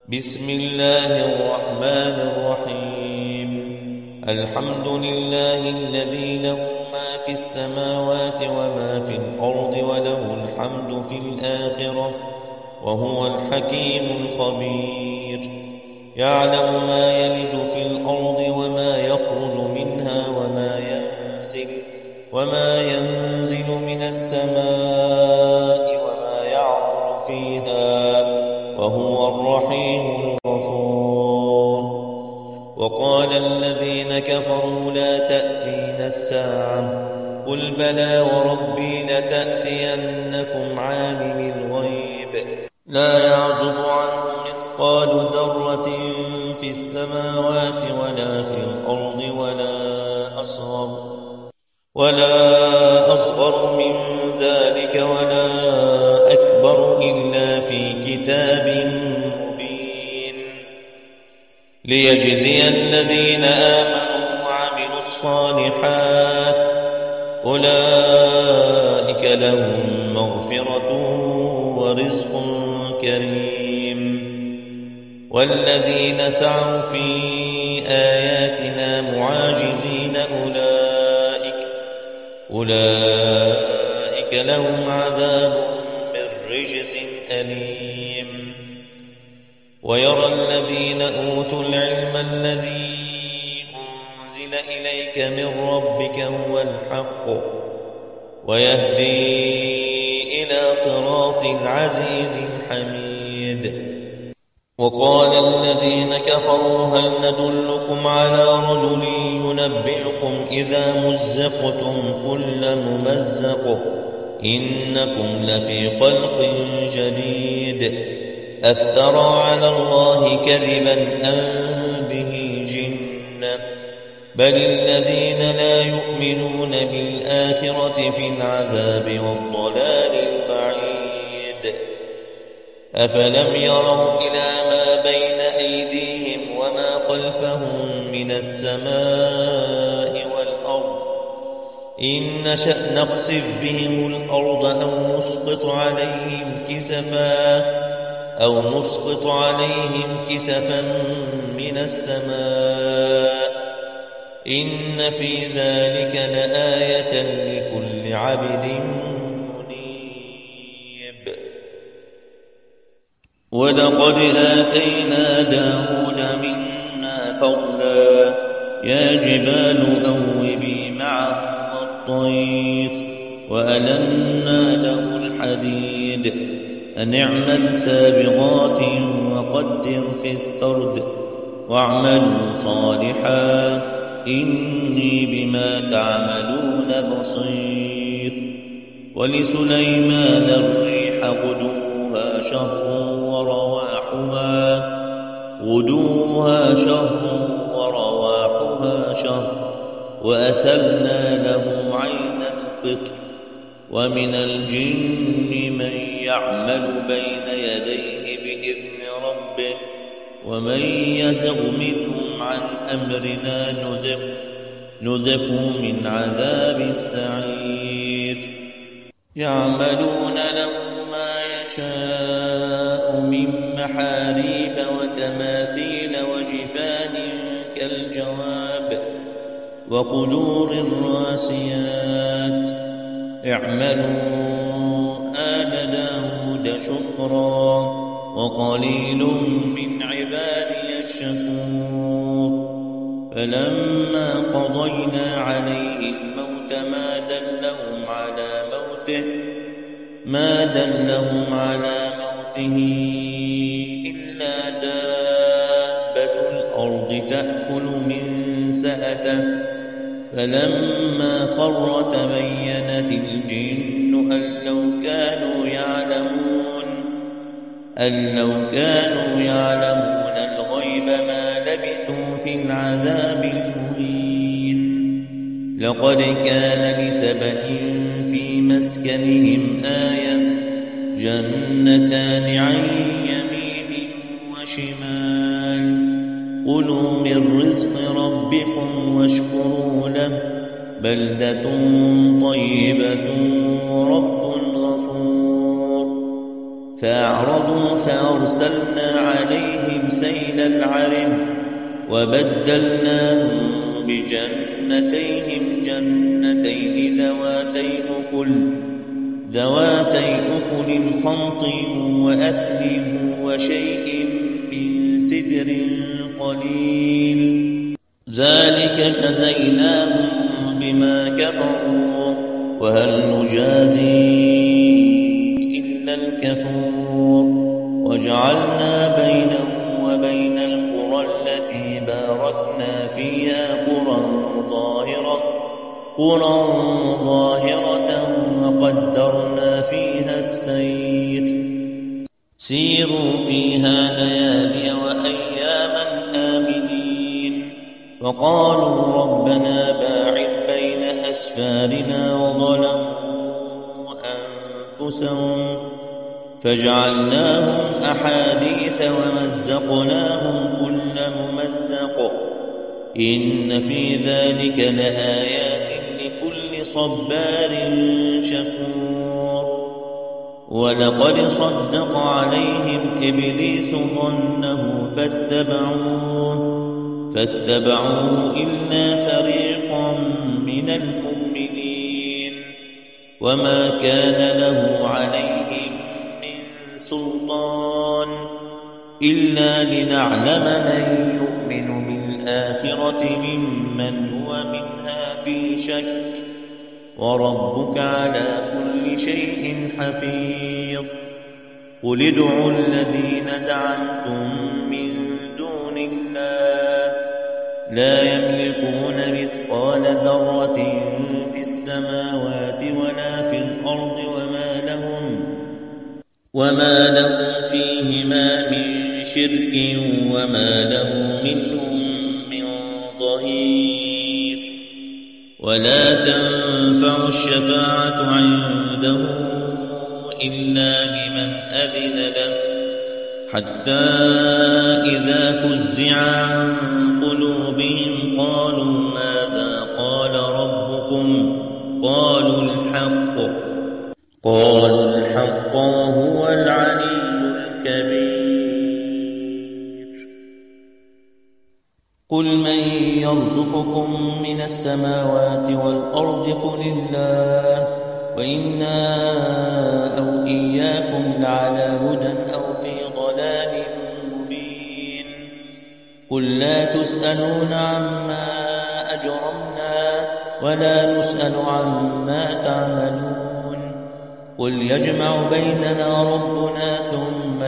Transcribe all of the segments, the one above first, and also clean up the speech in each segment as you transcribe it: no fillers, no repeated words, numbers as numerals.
بسم الله الرحمن الرحيم. الحمد لله الذي له ما في السماوات وما في الأرض وله الحمد في الآخرة وهو الحكيم الخبير. يعلم ما يلج في الأرض وما يخرج منها وما ينزل من السماء وما يعرج فيها وهو الرحيم الغفور. وقال الذين كفروا لا تأتينا الساعة قل بلى وربي لتأتينكم عالم الغيب لا يعزب عنه مثقال ذرة في السماوات ولا في الأرض ولا أصغر من ذلك ولا أكبر إلا في كتاب مبين ليجزي الذين آمنوا وعملوا الصالحات أولئك لهم مغفرة ورزق كريم. والذين سعوا في آياتنا معاجزين أولئك لهم عذاب من رجز أليم. ويرى الذين أوتوا العلم الذي أنزل إليك من ربك هو الحق ويهدي إلى صراط العزيز الحميد. وقال الذين كفروا هل ندلكم على رجل ينبئكم إذا مزقتم كل ممزق إنكم لفي خلق جديد أفترى على الله كذبا أم به جنة بل الذين لا يؤمنون بالآخرة في العذاب والضلال البعيد. أفلم يروا إلى ما بين أيديهم وما خلفهم من السماء والأرض إن نشأ نخسف بهم الأرض أو نسقط عليهم كسفا من السماء إن في ذلك لآية لكل عبد منيب. ولقد آتينا داود منا فضلا يا جبال أوبي معه والطير وألنا له الحديد أن اعمل سابغات وقدر في السرد واعملوا صالحا إني بما تعملون بصير. ولسليمان الريح غدوها شهر ورواحها شهر وأسلنا له عين القطر. ومن الجن من يعمل بين يديه بإذن ربه ومن يزغ منهم عن أمرنا نذقه من عذاب السعير. يعملون له ما يشاء من محاريب وتماثيل وجفان كالجواب وقدور الراسيات اعملوا آل داود شكرا وقليل من عبادي الشكور. فلما قضينا عليه الموت ما دلهم على موته إلا دابة الأرض تأكل من سأته فلما خر تبينت الجن أن لو كانوا يعلمون الغيب ما لبثوا في العذاب المهين. لقد كان لسبإ في مسكنهم آية جنتان عن يمين وشمال كلوا من رزق ربكم واشكروا له بلدة طيبة ورب غفور. فأعرضوا فأرسلنا عليهم سيل العرم وبدلناهم بجنتيهم جنتين ذواتي أكل خمط وأثل وشيء من سدر قليل ذلك جزيناهم بما كفروا وهل نجازي إلا الكفور وجعلنا بينهم وبين القرى التي باركنا فيها قرى ظاهرة وقدرنا فيها السير سيروا فيها ليالي وأياما آمنين فقالوا ربنا باعد بين أسفارنا وظلموا أنفسهم فجعلناهم أحاديث ومزقناهم كل ممزق إن في ذلك لآيات لكل صبار شكور ولقد صدق عليهم إبليس ظنه فاتبعوه إلا فريقا من المؤمنين وما كان له عليهم من سلطان إلا لنعلم من يؤمن بالآخرة ممن هو منها في شك وربك على كل شيء حفيظ قل ادعوا الذين زعمتم من دون الله لا يملكون مثقال ذرة في السماوات ولا في الأرض وما لهم فيهما من شرك وما له منهم من ظهير ولا تنفع الشفاعة عنده إلا لمن أذن له حتى إذا فزع عن قلوبهم قالوا ماذا قال ربكم قالوا الحق وهو العلي الكبير قل من يرزقكم من السماوات والأرض قل الله وإنا أو إياكم لعلى هدى أو في ضلال مبين قل لا تسألون عما أجرمنا ولا نسأل عما تعملون قل يجمع بيننا ربنا ثم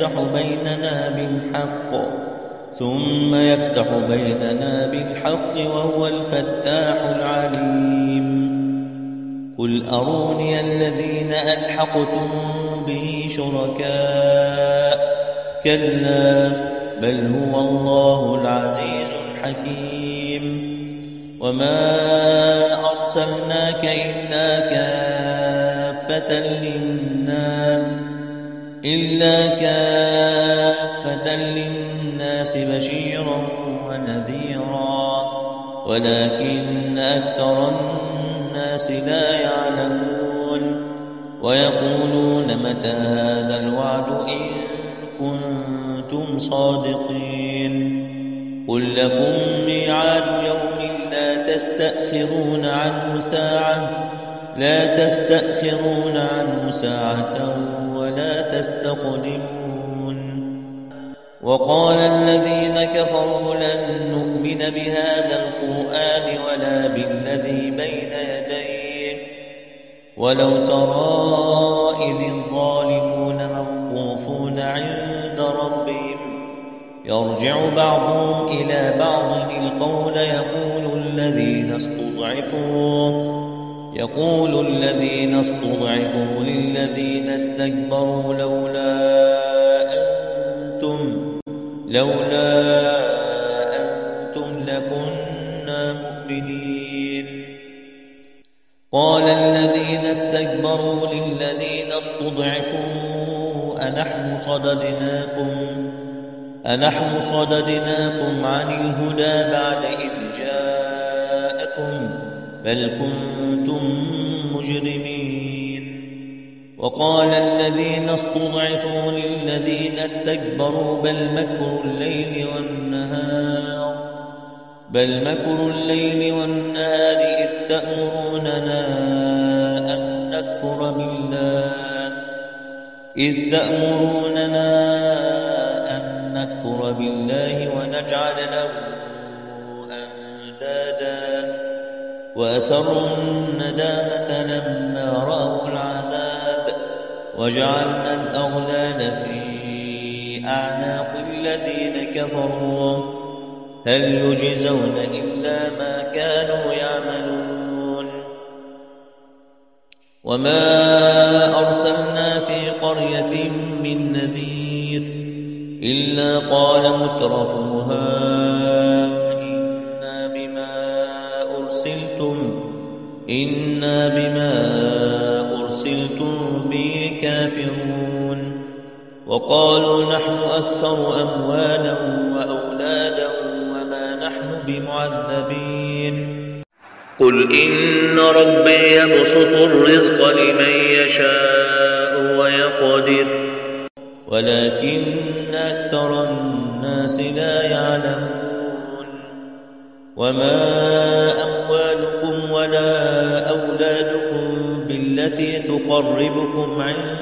يفتح بيننا بالحق وهو الفتاح العليم قل أروني الذين ألحقتم به شركاء كلا بل هو الله العزيز الحكيم وما أرسلناك إلا كافة للناس بشيرا ونذيرا ولكن أكثر الناس لا يعلمون ويقولون متى هذا الوعد إن كنتم صادقين قل لكم ميعاد يوم لا تستأخرون عنه ساعة ولا تستقدمون وقال الذين كفروا لن نؤمن بهذا القرآن ولا بالذي بين يديه ولو ترى إذ الظالمون موقوفون عند ربهم يرجع بعضهم إلى بعض القول يقول الذين استضعفوا للذين استكبروا لولا أنتم لكنا مؤمنين قال الذين استكبروا للذين استضعفوا أنحن صددناكم عن الهدى بعد إذ جاءكم بل كنتم مجرمين وقال الذين استضعفوا للذين استكبروا بل مكر الليل والنهار إذ تأمروننا أن نكفر بالله ونجعل له أندادا وأسروا الندامة لما رأوا العذاب وجعلنا الأغلال في أعناق الذين كفروا هل يجزون إلا ما كانوا يعملون وما أرسلنا في قرية من نذير إلا قال مترفوها إنا بما أرسلتم به كافرون وقالوا نحن أكثر أموالا وأولادا وما نحن بمعذبين قل إن ربي يبسط الرزق لمن يشاء ويقدر ولكن أكثر الناس لا يعلمون وما أموالكم ولا أولادكم بالتي تقربكم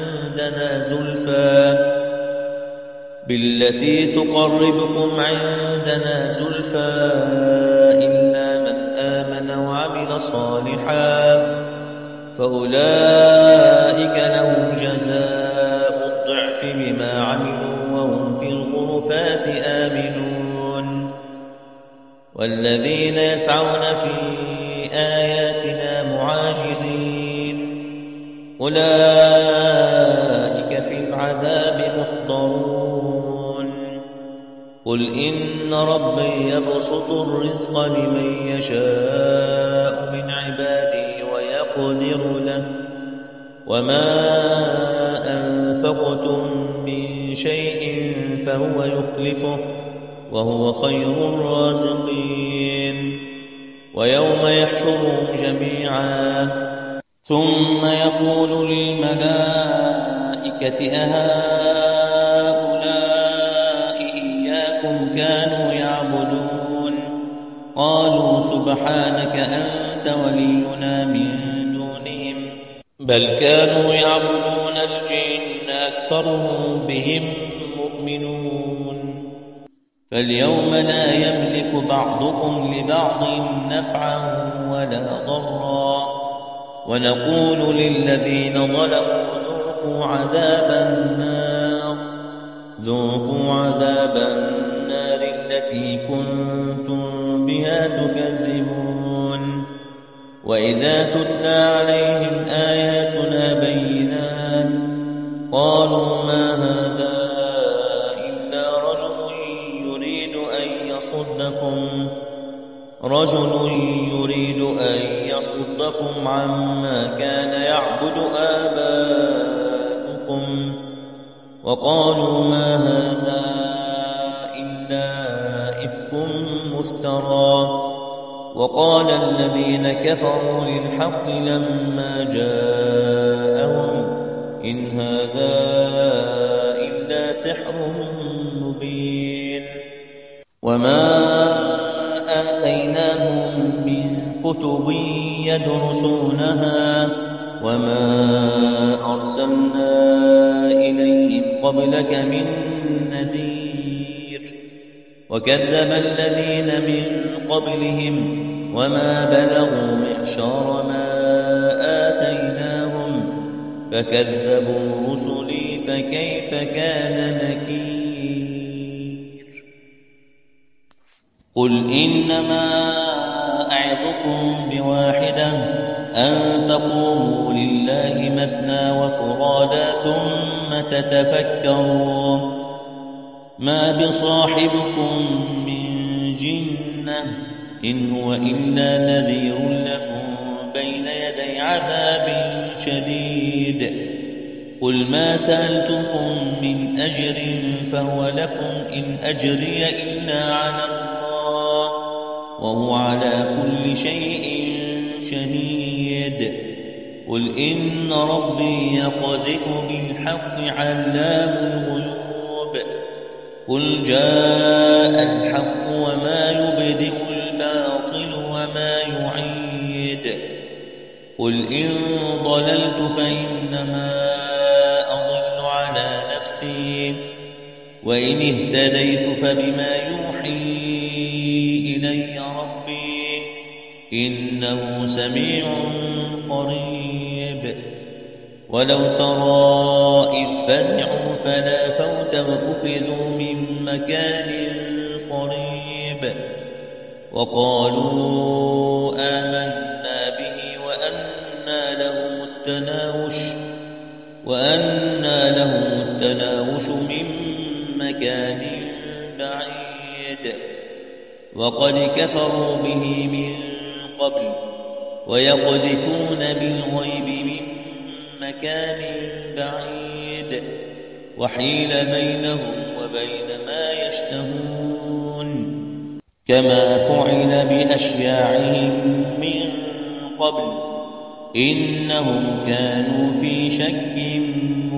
عندنا زلفى إلا من آمن وعمل صالحا فأولئك لهم جزاء الضعف بما عملوا وهم في الغرفات آمنون والذين يسعون في آياتنا معاجزين أولئك في العذاب محضرون قل إن ربي يبسط الرزق لمن يشاء من عباده ويقدر له وما أنفقتم من شيء فهو يخلفه وهو خير الرازقين ويوم يحشرهم جميعا ثم يقول للملائكة أهؤلاء إياكم كانوا يعبدون قالوا سبحانك أنت ولينا من دونهم بل كانوا يعبدون الجن أكثرهم بهم مؤمنون فاليوم لا يملك بعضكم لبعض نفعا ولا ضرا ونقول للذين ظلموا ذوقوا عذاب النار التي كنتم بها تكذبون وإذا تتلى عليهم آياتنا بينات قالوا ما هذا رجل يريد أن يصدكم عما كان يعبد آباؤكم وقالوا ما هذا إلا إفك مفترى وقال الذين كفروا للحق لما جاءهم إن هذا إلا سحر مبين وما آتيناهم من كتب يدرسونها وما أرسلنا إليهم قبلك من نذير وكذب الذين من قبلهم وما بلغوا معشار ما آتيناهم فكذبوا رسلي فكيف كان نكير قل إنما أعظكم بواحدة أن تقوموا لله مثنى وفرادا ثم تتفكروا ما بصاحبكم من جنة إن هو إلا نذير لكم بين يدي عذاب شديد قل ما سألتكم من أجر فهو لكم إن أجري إلا على الله وهو على كل شيء شهيد قل إن ربي يقذف بالحق علام الغيوب قل جاء الحق وما يبدئ الباطل وما يعيد قل إن ضللت فإنما أضل على نفسي وإن اهتديت فبما يوحي إلي ربي إنه سميع قريب ولو ترى إذ فزعوا فلا فوت وأخذوا من مكان قريب وقالوا آمنا به وأنى لهم التناوش من مكان بعيد وقد كفروا به من قبل ويقذفون بالغيب من مكان بعيد وحيل بينهم وبين ما يشتهون كما فعل بأشياعهم من قبل إنهم كانوا في شك